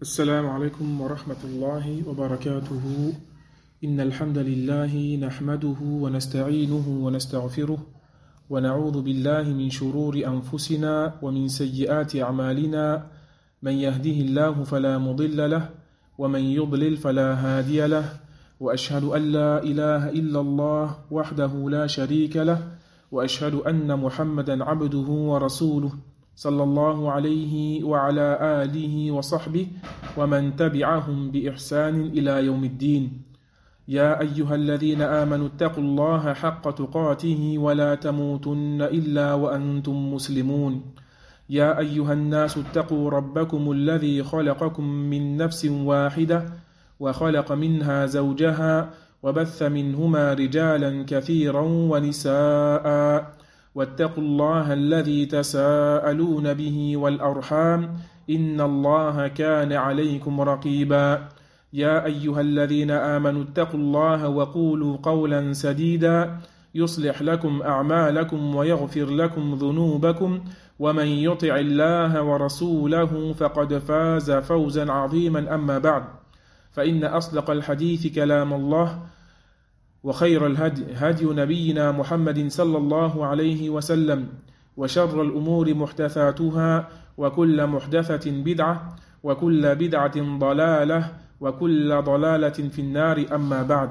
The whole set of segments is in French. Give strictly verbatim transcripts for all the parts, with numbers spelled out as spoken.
السلام عليكم ورحمة الله وبركاته. إن الحمد لله نحمده ونستعينه ونستغفره ونعوذ بالله من شرور أنفسنا ومن سيئات أعمالنا. من يهده الله فلا مضل له ومن يضلل فلا هادي له، وأشهد أن لا إله إلا الله وحده لا شريك له، وأشهد أن محمدا عبده ورسوله صلى الله عليه وعلى آله وصحبه ومن تبعهم بإحسان إلى يوم الدين. يا أيها الذين آمنوا اتقوا الله حق تقاته ولا تموتن إلا وأنتم مسلمون. يا أيها الناس اتقوا ربكم الذي خلقكم من نفس واحدة وخلق منها زوجها وبث منهما رجالا كثيرا ونساء، واتقوا الله الذي تساءلون به والأرحام إن الله كان عليكم رقيبا. يا أيها الذين آمنوا اتقوا الله وقولوا قولا سديدا يصلح لكم أعمالكم ويغفر لكم ذنوبكم، ومن يطع الله ورسوله فقد فاز فوزا عظيما. أما بعد، فإن أصدق الحديث كلام الله، وخير الهدي هدي نبينا محمد صلى الله عليه وسلم، وشر الأمور محدثاتها، وكل محدثة بدعة، وكل بدعة ضلالة، وكل ضلالة في النار. أما بعد،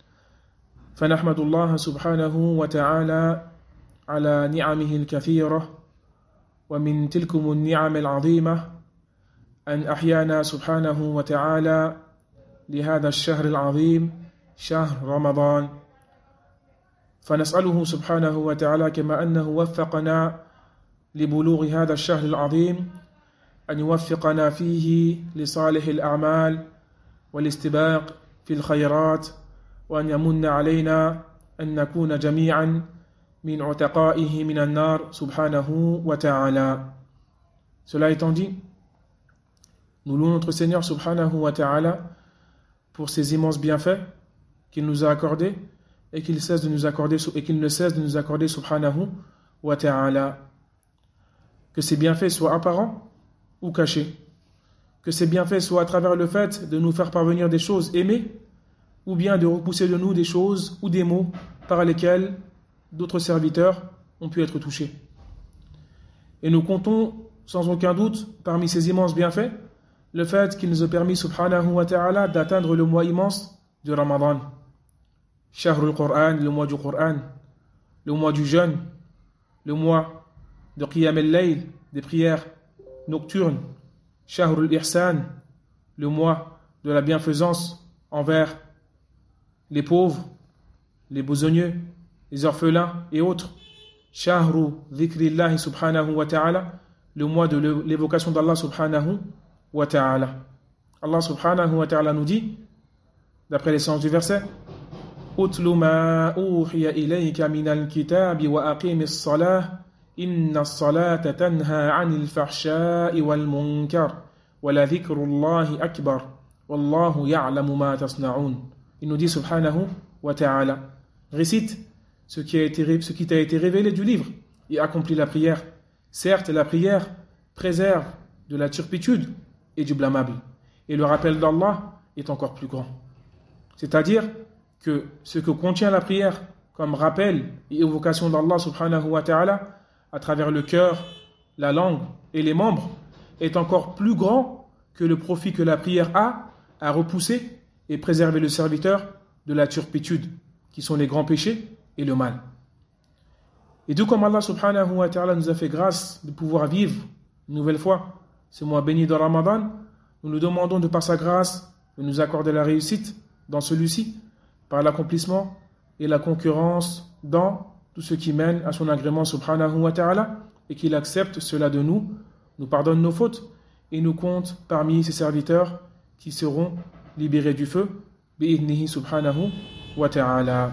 فنحمد الله سبحانه وتعالى على نعمه الكثيرة، ومن تلكم النعم العظيمة أن أحيانا سبحانه وتعالى لهذا الشهر العظيم، شهر رمضان. فنسأله سبحانه وتعالى كما أنه وفقنا لبلوغ هذا الشهر العظيم أن يوفقنا فيه لصالح الأعمال والاستباق في الخيرات، وأن يمن علينا أن نكون جميعا من عتقائه من النار سبحانه وتعالى. Cela étant dit, nous louons notre Seigneur subhanahu wa ta'ala pour ses immenses bienfaits qu'il nous a accordés et qu'il cesse de nous accorder et qu'il ne cesse de nous accorder subhanahu wa ta'ala. Que ces bienfaits soient apparents ou cachés, que ces bienfaits soient à travers le fait de nous faire parvenir des choses aimées, ou bien de repousser de nous des choses ou des mots par lesquels d'autres serviteurs ont pu être touchés. Et nous comptons sans aucun doute parmi ces immenses bienfaits le fait qu'il nous a permis subhanahu wa ta'ala d'atteindre le mois immense du Ramadan, Shahrul Qur'an, le mois du Qur'an, le mois du jeûne, le mois de Qiyam al-Layl, des prières nocturnes, Shahrul Ihsan, le mois de la bienfaisance envers les pauvres, les besogneux, les orphelins et autres, Shahru Dhikrillahi subhanahu wa ta'ala, le mois de l'évocation d'Allah subhanahu wa ta'ala. Allah subhanahu wa ta'ala nous dit, d'après les sens du verset, Utlu ma uhiya ilayka minal kitabi wa aqimis salah, inna as-salata tanha 'anil fahsha'i wal munkar, wa la dhikrullahi akbar, wallahu ya'lamu ma tasna'un. Il nous dit subhanahu wa ta'ala, récite ce qui a été, ce qui t'a été révélé du livre et accomplis la prière. Certes, la prière préserve de la turpitude et du blâmable, et le rappel d'Allah est encore plus grand. C'est-à-dire que ce que contient la prière comme rappel et évocation d'Allah subhanahu wa ta'ala à travers le cœur, la langue et les membres est encore plus grand que le profit que la prière a à repousser et préserver le serviteur de la turpitude, qui sont les grands péchés et le mal. Et tout comme Allah subhanahu wa ta'ala nous a fait grâce de pouvoir vivre une nouvelle fois ce mois béni de Ramadan, nous nous demandons de par sa grâce de nous accorder la réussite dans celui-ci par l'accomplissement et la concurrence dans tout ce qui mène à son agrément subhanahu wa ta'ala, et qu'il accepte cela de nous, nous pardonne nos fautes et nous compte parmi ses serviteurs qui seront libérés du feu bi'idnihi subhanahu wa ta'ala.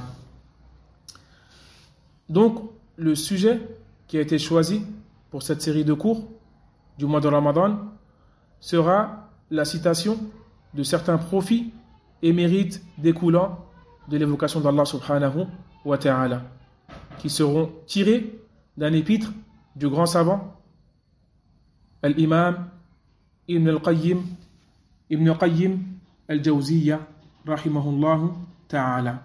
Donc le sujet qui a été choisi pour cette série de cours du mois de Ramadan sera la citation de certains profits et mérites découlant de l'évocation d'Allah subhanahu wa ta'ala, qui seront tirés d'un épître du grand savant Al-Imam Ibn al-Qayyim Ibn Qayyim al-Jawziyya, rahimahullah ta'ala,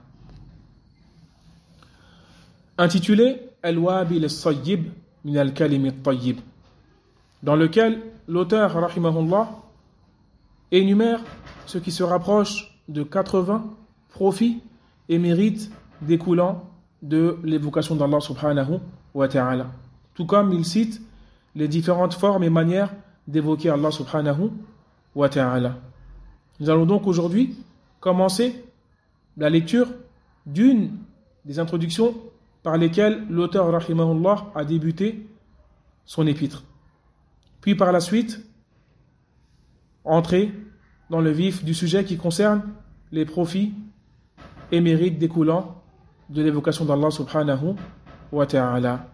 intitulé Al-Wabil al-Sayyib min al-Kalim al-Tayyib, dans lequel l'auteur, rahimahullah, énumère ce qui se rapproche de quatre-vingts profits et mérites découlant de l'évocation d'Allah subhanahu wa ta'ala. Tout comme il cite les différentes formes et manières d'évoquer Allah subhanahu wa ta'ala. Nous allons donc aujourd'hui commencer la lecture d'une des introductions par lesquelles l'auteur rahimahullah a débuté son épître. Puis par la suite, entrer dans le vif du sujet qui concerne les profits et mérites découlant de l'évocation d'Allah subhanahu wa ta'ala.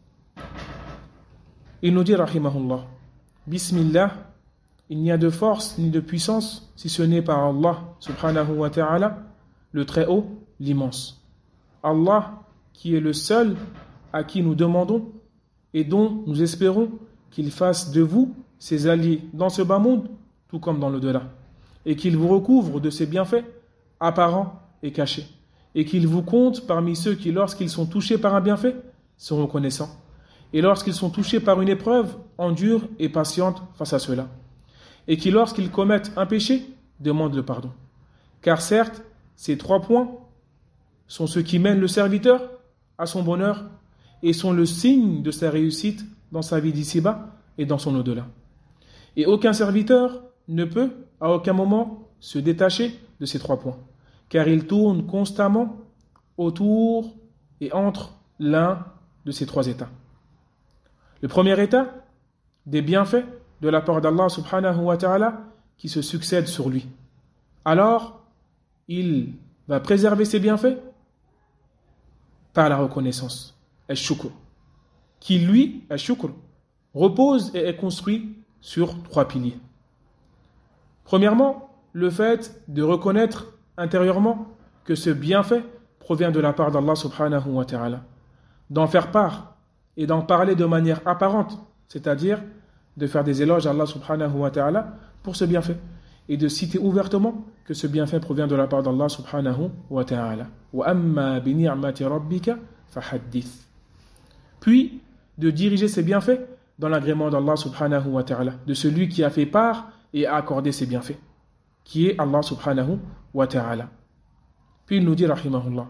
Il nous dit rahimahullah, Bismillah, il n'y a de force ni de puissance si ce n'est par Allah subhanahu wa ta'ala, le très haut, l'immense. Allah qui est le seul à qui nous demandons et dont nous espérons qu'il fasse de vous ses alliés dans ce bas monde tout comme dans l'au-delà, et qu'il vous recouvre de ses bienfaits apparents et cachés, et qu'il vous compte parmi ceux qui, lorsqu'ils sont touchés par un bienfait, sont reconnaissants, et lorsqu'ils sont touchés par une épreuve, endurent et patientent face à cela, et qui, lorsqu'ils commettent un péché, demandent le pardon. Car certes, ces trois points sont ceux qui mènent le serviteur à son bonheur et sont le signe de sa réussite dans sa vie d'ici-bas et dans son au-delà. Et aucun serviteur ne peut à aucun moment se détacher de ces trois points, car il tourne constamment autour et entre l'un de ces trois états. Le premier état, des bienfaits de la part d'Allah subhanahu wa ta'ala qui se succèdent sur lui. Alors, il va préserver ses bienfaits par la reconnaissance, al-shukr, qui lui, al-shukr, repose et est construit sur trois piliers. Premièrement, le fait de reconnaître intérieurement que ce bienfait provient de la part d'Allah subhanahu wa ta'ala, d'en faire part et d'en parler de manière apparente, c'est-à-dire de faire des éloges à Allah subhanahu wa ta'ala pour ce bienfait et de citer ouvertement que ce bienfait provient de la part d'Allah subhanahu wa ta'ala. Wa amma bi ni'mati rabbika fahaddith. Puis de diriger ces bienfaits dans l'agrément d'Allah subhanahu wa ta'ala, de celui qui a fait part et a accordé ses bienfaits, qui est Allah subhanahu wa ta'ala. Puis il nous dit rahimahullah.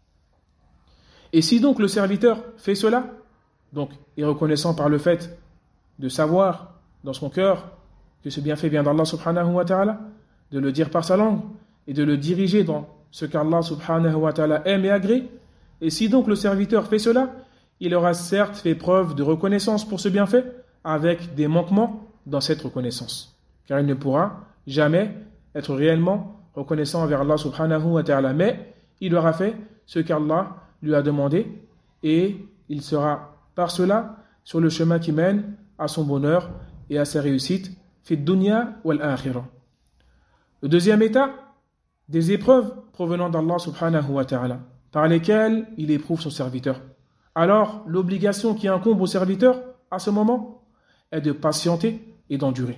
Et si donc le serviteur fait cela, donc est reconnaissant par le fait de savoir dans son cœur que ce bienfait vient d'Allah subhanahu wa ta'ala, de le dire par sa langue et de le diriger dans ce qu'Allah subhanahu wa ta'ala aime et agrée, et si donc le serviteur fait cela, il aura certes fait preuve de reconnaissance pour ce bienfait avec des manquements dans cette reconnaissance, car il ne pourra jamais être réellement reconnaissant envers Allah subhanahu wa ta'ala, mais il aura fait ce qu'Allah lui a demandé et il sera par cela sur le chemin qui mène à son bonheur et à sa réussite fi dunya wal akhirah. Le deuxième état, des épreuves provenant d'Allah subhanahu wa ta'ala, par lesquelles il éprouve son serviteur. Alors, l'obligation qui incombe au serviteur à ce moment est de patienter et d'endurer.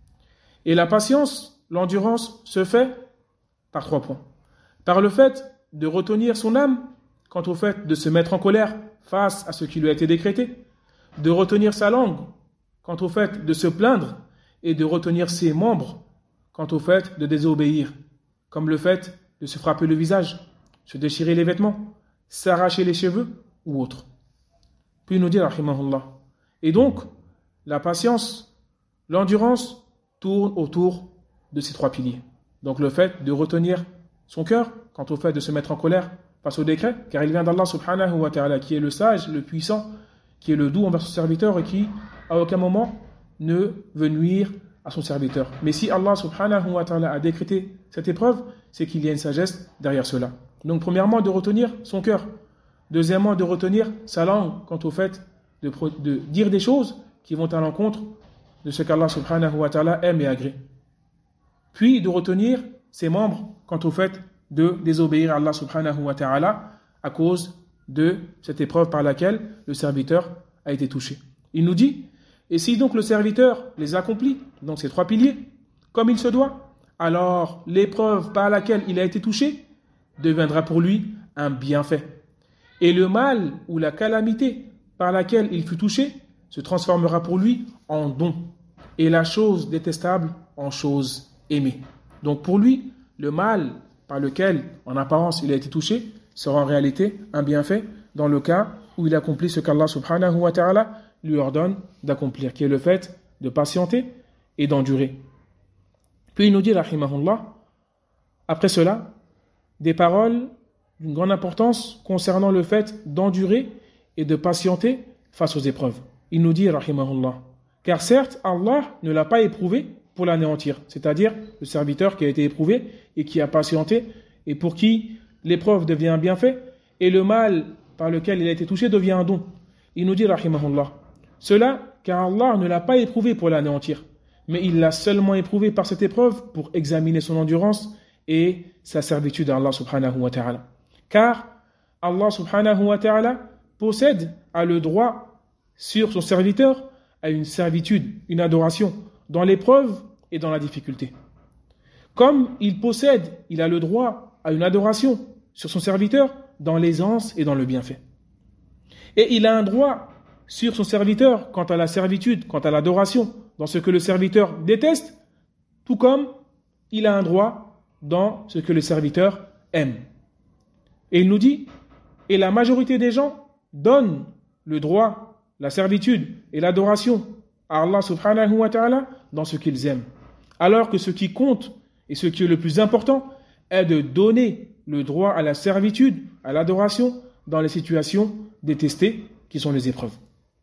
Et la patience, l'endurance se fait par trois points. Par le fait de retenir son âme quant au fait de se mettre en colère face à ce qui lui a été décrété, de retenir sa langue quant au fait de se plaindre et de retenir ses membres quant au fait de désobéir, comme le fait de se frapper le visage, se déchirer les vêtements, s'arracher les cheveux ou autre. Puis il nous dit rahimahullah. Et donc, la patience, l'endurance tournent autour de ces trois piliers. Donc le fait de retenir son cœur quant au fait de se mettre en colère face au décret, car il vient d'Allah subhanahu wa ta'ala, qui est le sage, le puissant, qui est le doux envers son serviteur et qui, à aucun moment, ne veut nuire à son serviteur. Mais si Allah subhanahu wa ta'ala a décrété cette épreuve, c'est qu'il y a une sagesse derrière cela. Donc premièrement, de retenir son cœur. Deuxièmement, de retenir sa langue quant au fait de, de dire des choses qui vont à l'encontre de ce qu'Allah subhanahu wa ta'ala aime et agrée. Puis de retenir ses membres quant au fait de désobéir à Allah subhanahu wa ta'ala à cause de cette épreuve par laquelle le serviteur a été touché. Il nous dit, et si donc le serviteur les accomplit, donc ces trois piliers, comme il se doit, alors l'épreuve par laquelle il a été touché deviendra pour lui un bienfait. Et le mal ou la calamité par laquelle il fut touché se transformera pour lui en don. Et la chose détestable en chose aimée. Donc pour lui, le mal par lequel, en apparence, il a été touché, sera en réalité un bienfait dans le cas où il accomplit ce qu'Allah subhanahu wa ta'ala lui ordonne d'accomplir, qui est le fait de patienter et d'endurer. Puis il nous dit, rahimahullah, après cela, des paroles d'une grande importance concernant le fait d'endurer et de patienter face aux épreuves. Il nous dit, rahimahullah, car certes, Allah ne l'a pas éprouvé pour l'anéantir, c'est-à-dire le serviteur qui a été éprouvé et qui a patienté et pour qui l'épreuve devient un bienfait et le mal par lequel il a été touché devient un don. Il nous dit, rahimahullah, cela car Allah ne l'a pas éprouvé pour l'anéantir, mais il l'a seulement éprouvé par cette épreuve pour examiner son endurance et sa servitude à Allah subhanahu wa ta'ala. Car Allah subhanahu wa ta'ala possède, a le droit sur son serviteur à une servitude, une adoration, dans l'épreuve et dans la difficulté. Comme il possède, il a le droit à une adoration sur son serviteur dans l'aisance et dans le bienfait. Et il a un droit sur son serviteur quant à la servitude, quant à l'adoration, dans ce que le serviteur déteste, tout comme il a un droit dans ce que le serviteur aime. Et il nous dit, et la majorité des gens donnent le droit, la servitude et l'adoration à Allah subhanahu wa ta'ala dans ce qu'ils aiment. Alors que ce qui compte et ce qui est le plus important est de donner le droit à la servitude, à l'adoration dans les situations détestées qui sont les épreuves.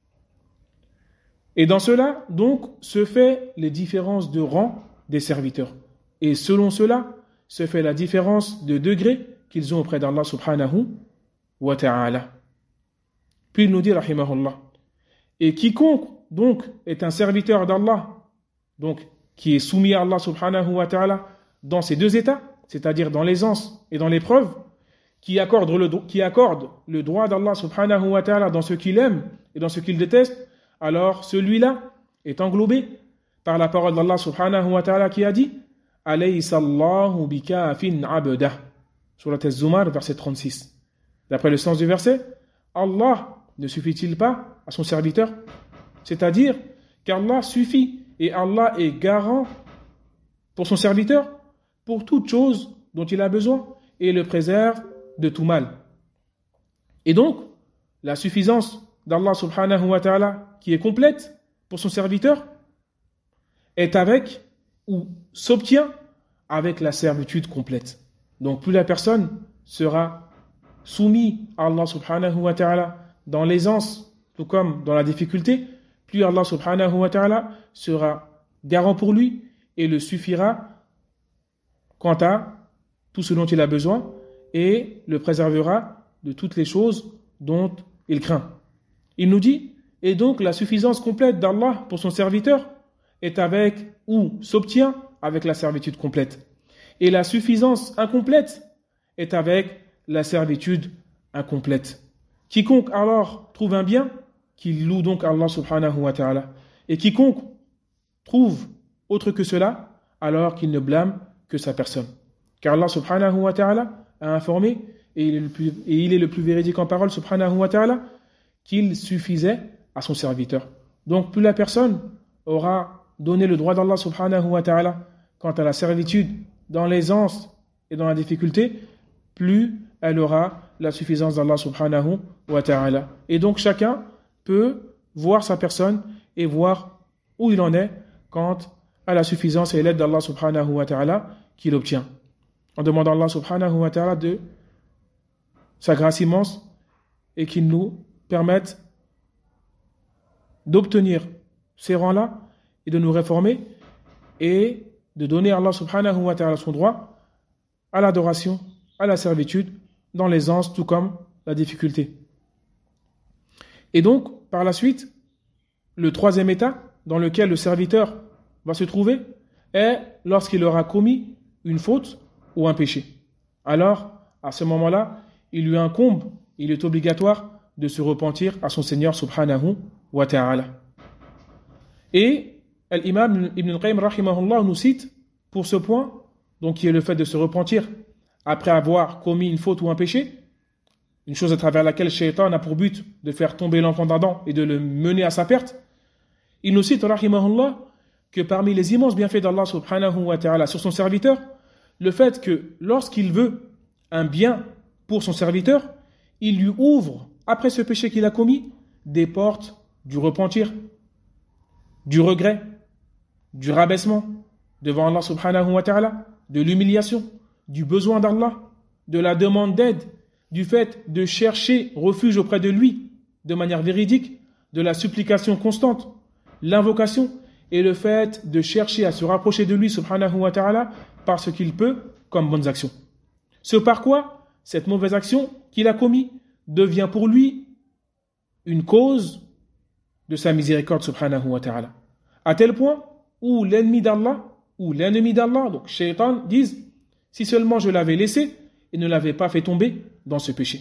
Et dans cela, donc, se fait les différences de rang des serviteurs. Et selon cela, se fait la différence de degré qu'ils ont auprès d'Allah subhanahu wa ta'ala. Puis il nous dit, rahimahullah, et quiconque, donc, est un serviteur d'Allah, donc, qui est soumis à Allah subhanahu wa ta'ala dans ces deux états, c'est-à-dire dans l'aisance et dans l'épreuve, qui accorde le, qui accorde le droit d'Allah subhanahu wa ta'ala dans ce qu'il aime et dans ce qu'il déteste, alors celui-là est englobé par la parole d'Allah subhanahu wa ta'ala qui a dit Alaysa Allahu bikafin abdah. Surat Az-Zumar, verset trente-six. D'après le sens du verset, Allah ne suffit-il pas à son serviteur? C'est-à-dire qu'Allah suffit et Allah est garant pour son serviteur pour toute chose dont il a besoin et le préserve de tout mal. Et donc, la suffisance d'Allah subhanahu wa ta'ala qui est complète pour son serviteur est avec ou s'obtient avec la servitude complète. Donc plus la personne sera soumise à Allah subhanahu wa ta'ala dans l'aisance tout comme dans la difficulté, plus Allah subhanahu wa ta'ala sera garant pour lui et le suffira quant à tout ce dont il a besoin et le préservera de toutes les choses dont il craint. Il nous dit, et donc la suffisance complète d'Allah pour son serviteur est avec ou s'obtient avec la servitude complète. Et la suffisance incomplète est avec la servitude incomplète. Quiconque alors trouve un bien, qu'il loue donc Allah subhanahu wa ta'ala. Et quiconque trouve autre que cela, alors qu'il ne blâme que sa personne. Car Allah subhanahu wa ta'ala a informé, et il est le plus, et il est le plus véridique en parole, subhanahu wa ta'ala, qu'il suffisait à son serviteur. Donc plus la personne aura donné le droit d'Allah subhanahu wa ta'ala quant à la servitude dans l'aisance et dans la difficulté, plus elle aura la suffisance d'Allah subhanahu wa ta'ala. Et donc chacun peut voir sa personne et voir où il en est quant à la suffisance et l'aide d'Allah subhanahu wa ta'ala qu'il obtient. On demande à Allah subhanahu wa ta'ala de sa grâce immense et qu'il nous permette d'obtenir ces rangs-là et de nous réformer et de donner à Allah subhanahu wa ta'ala son droit à l'adoration, à la servitude, dans l'aisance, tout comme la difficulté. Et donc, par la suite, le troisième état dans lequel le serviteur va se trouver est lorsqu'il aura commis une faute ou un péché. Alors, à ce moment-là, il lui incombe, il est obligatoire de se repentir à son Seigneur subhanahu wa ta'ala. Et l'imam Ibn al-Qayyim rahimahullah nous cite pour ce point donc qui est le fait de se repentir après avoir commis une faute ou un péché, une chose à travers laquelle Shaitan a pour but de faire tomber l'enfant d'Adam et de le mener à sa perte, il nous cite, rahimahullah, que parmi les immenses bienfaits d'Allah subhanahu wa ta'ala sur son serviteur, le fait que lorsqu'il veut un bien pour son serviteur, il lui ouvre, après ce péché qu'il a commis, des portes du repentir, du regret, du rabaissement devant Allah subhanahu wa ta'ala, de l'humiliation, du besoin d'Allah, de la demande d'aide, du fait de chercher refuge auprès de lui de manière véridique, de la supplication constante, l'invocation et le fait de chercher à se rapprocher de lui subhanahu wa ta'ala par ce qu'il peut comme bonnes actions. Ce par quoi cette mauvaise action qu'il a commis devient pour lui une cause de sa miséricorde subhanahu wa ta'ala. À tel point où l'ennemi d'Allah, ou l'ennemi d'Allah, donc Shaitan, disent si seulement je l'avais laissé et ne l'avais pas fait tomber dans ce péché.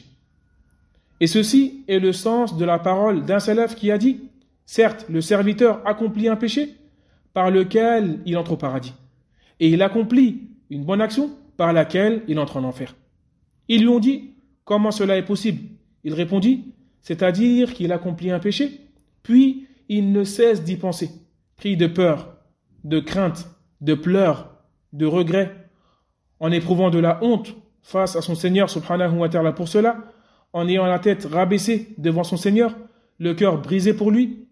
Et ceci est le sens de la parole d'un salaf qui a dit certes, le serviteur accomplit un péché par lequel il entre au paradis. Et il accomplit une bonne action par laquelle il entre en enfer. Ils lui ont dit comment cela est possible. Il répondit c'est-à-dire qu'il accomplit un péché, puis il ne cesse d'y penser, pris de peur, de crainte, de pleurs, de regrets, en éprouvant de la honte face à son Seigneur subhanahu wa ta'ala pour cela, en ayant la tête rabaissée devant son Seigneur, le cœur brisé pour lui.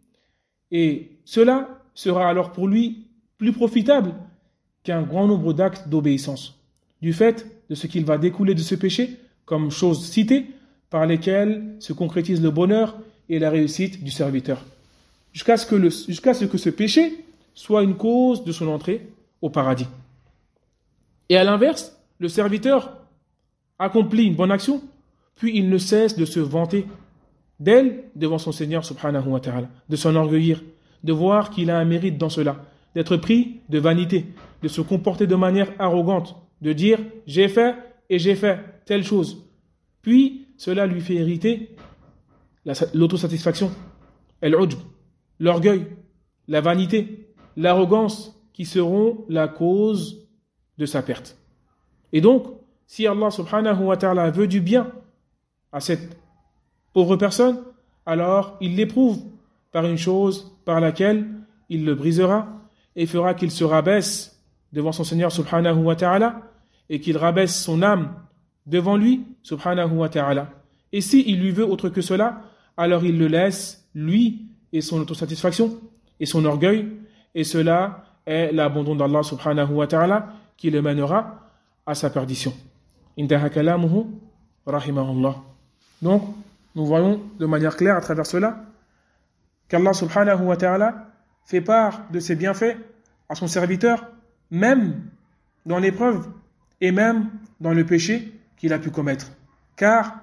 Et cela sera alors pour lui plus profitable qu'un grand nombre d'actes d'obéissance, du fait de ce qu'il va découler de ce péché comme choses citées par lesquelles se concrétise le bonheur et la réussite du serviteur, jusqu'à ce que, le, jusqu'à ce que ce péché soit une cause de son entrée au paradis. Et à l'inverse, le serviteur accomplit une bonne action, puis il ne cesse de se vanter d'elle devant son Seigneur subhanahu wa ta'ala, de s'enorgueillir, de voir qu'il a un mérite dans cela, d'être pris de vanité, de se comporter de manière arrogante, de dire j'ai fait et j'ai fait telle chose. Puis cela lui fait hériter la, l'autosatisfaction, al-ujb, l'orgueil, la vanité, l'arrogance qui seront la cause de sa perte. Et donc, si Allah subhanahu wa ta'ala veut du bien à cette pauvre personne, alors il l'éprouve par une chose par laquelle il le brisera et fera qu'il se rabaisse devant son Seigneur subhanahu wa ta'ala et qu'il rabaisse son âme devant lui subhanahu wa ta'ala. Et si il lui veut autre que cela, alors il le laisse, lui et son autosatisfaction et son orgueil, et cela est l'abandon d'Allah subhanahu wa ta'ala qui le mènera à sa perdition. Intaha kalamuhu rahimahullah. Donc, nous voyons de manière claire à travers cela qu'Allah subhanahu wa ta'ala fait part de ses bienfaits à son serviteur, même dans l'épreuve et même dans le péché qu'il a pu commettre. Car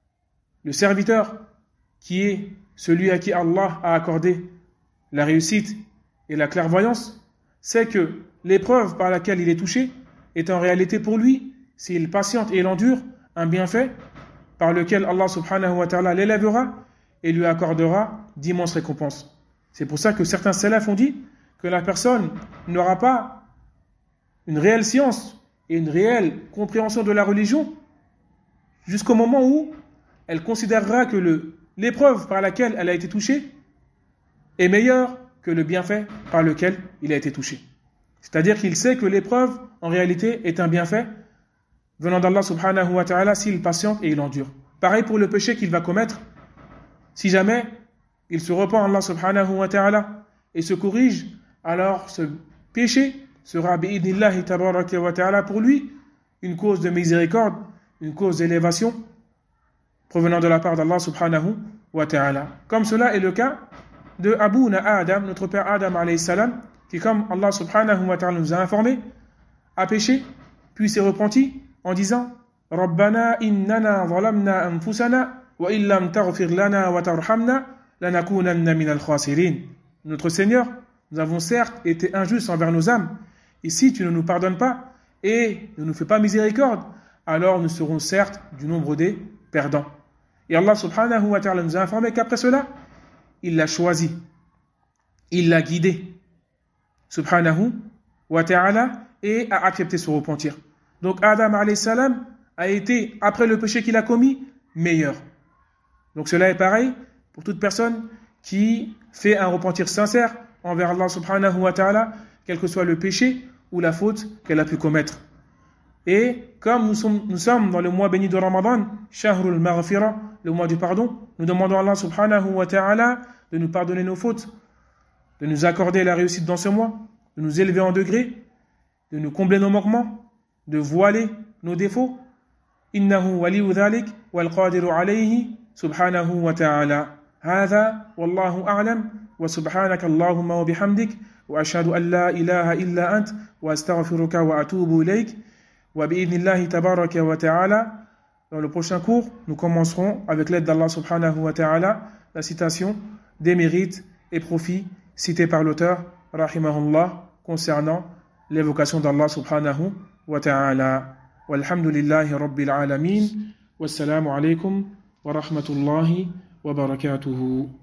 le serviteur, qui est celui à qui Allah a accordé la réussite et la clairvoyance, sait que l'épreuve par laquelle il est touché est en réalité pour lui, s'il patiente et il endure, un bienfait par lequel Allah subhanahu wa ta'ala l'élèvera et lui accordera d'immenses récompenses. C'est pour ça que certains salafs ont dit que la personne n'aura pas une réelle science et une réelle compréhension de la religion jusqu'au moment où elle considérera que le, l'épreuve par laquelle elle a été touchée est meilleure que le bienfait par lequel il a été touché. C'est-à-dire qu'il sait que l'épreuve, en réalité, est un bienfait venant d'Allah subhanahu wa ta'ala s'il patiente et il endure. Pareil pour le péché qu'il va commettre. Si jamais il se repent à Allah subhanahu wa ta'ala et se corrige, alors ce péché sera bi'idnillahi tabaraka wa ta'ala pour lui une cause de miséricorde, une cause d'élévation provenant de la part d'Allah subhanahu wa ta'ala. Comme cela est le cas de Abouna Adam, notre père Adam alayhi salam, qui, comme Allah subhanahu wa ta'ala nous a informé, a péché, puis s'est repenti en disant Rabbana innana zalamna anfusana wa illam taghfir lana wa tarhamna lanakunanna minal khasirin. Notre Seigneur, nous avons certes été injustes envers nos âmes, et si tu ne nous pardonnes pas et ne nous fais pas miséricorde, alors nous serons certes du nombre des perdants. Et Allah subhanahu wa ta'ala nous a informé qu'après cela, il l'a choisi, il l'a guidé subhanahu wa ta'ala, et a accepté son repentir. Donc Adam alayhi salam a été, après le péché qu'il a commis, meilleur. Donc cela est pareil pour toute personne qui fait un repentir sincère envers Allah subhanahu wa ta'ala, quel que soit le péché ou la faute qu'elle a pu commettre. Et comme nous sommes, nous sommes dans le mois béni de Ramadan, Shahrul Maghfira, le mois du pardon, nous demandons à Allah subhanahu wa ta'ala de nous pardonner nos fautes, de nous accorder la réussite dans ce mois, de nous élever en degrés, de nous combler nos manquements, de voiler nos défauts. Innahu waliyu dhalik wal qadiru alayhi subhanahu wa ta'ala. هذا والله أعلم وسبحانك اللهم وبحمدك وأشهد أن لا إله إلا أنت وأستغفرك وأتوب إليك وبإذن الله تبارك وتعالى. Dans le prochain cours, nous commencerons avec l'aide d'Allah subhanahu wa ta'ala la citation des mérites et profits cités par l'auteur rahimahullah concernant l'évocation d'Allah subhanahu wa ta'ala. Walhamdulillahi rabbil alamin. Wassalamu alaykum wa rahmatullahi wa barakatuhu.